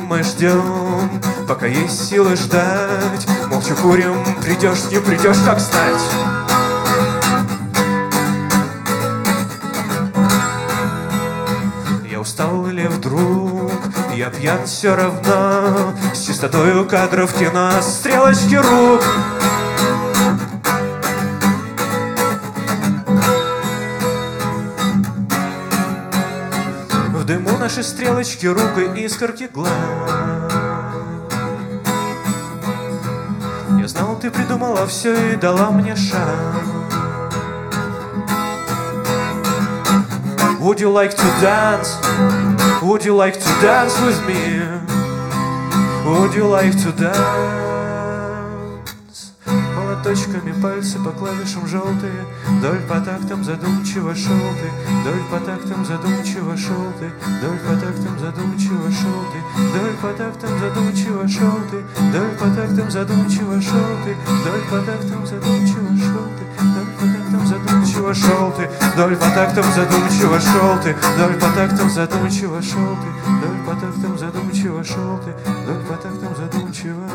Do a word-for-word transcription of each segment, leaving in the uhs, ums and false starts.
мы ждем, пока есть силы ждать. Молча курим, придешь, не придешь, как знать. Я устал или вдруг я пьян все равно, с чистотою кадров кино, стрелочки рук. В дыму наши стрелочки рук и искорки глаз. Я знал, ты придумала все и дала мне шанс. Would you like to dance? Would you like to dance with me? Would you like to dance? Молоточками пальцы по клавишам желтые, вдоль по тактам задумчиво шел ты, вдоль по тактам задумчиво шел ты, вдоль по тактам задумчиво шел ты, вдоль по тактам задумчиво шел ты, вдоль по тактам задумчиво шел ты, вдоль по тактам задумчиво шел ты, вдоль по тактам задумчиво шел ты, вдоль по тактам задумчиво шел ты, вдоль по тактам задумчиво шел ты, вдоль по тактам задумчиво шел ты, вдоль по тактам задумчиво.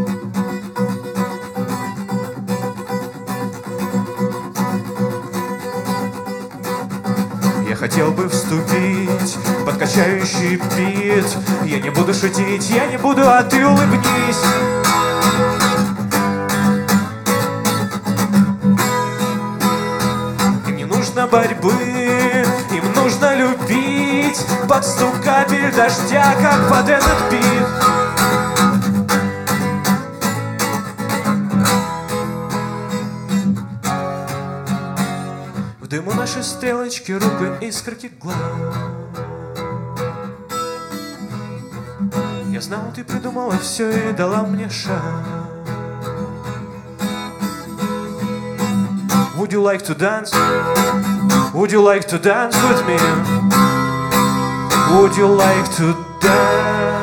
Я хотел бы вступить под качающий бит. Я не буду шутить, я не буду, а ты улыбнись. Им не нужно борьбы, им нужно любить под стук капель дождя, как под этот бит. В дыму наши стрелочки рук и искорки глаз. Я знал, ты придумала все и дала мне шанс. Would you like to dance? Would you like to dance with me? Would you like to dance?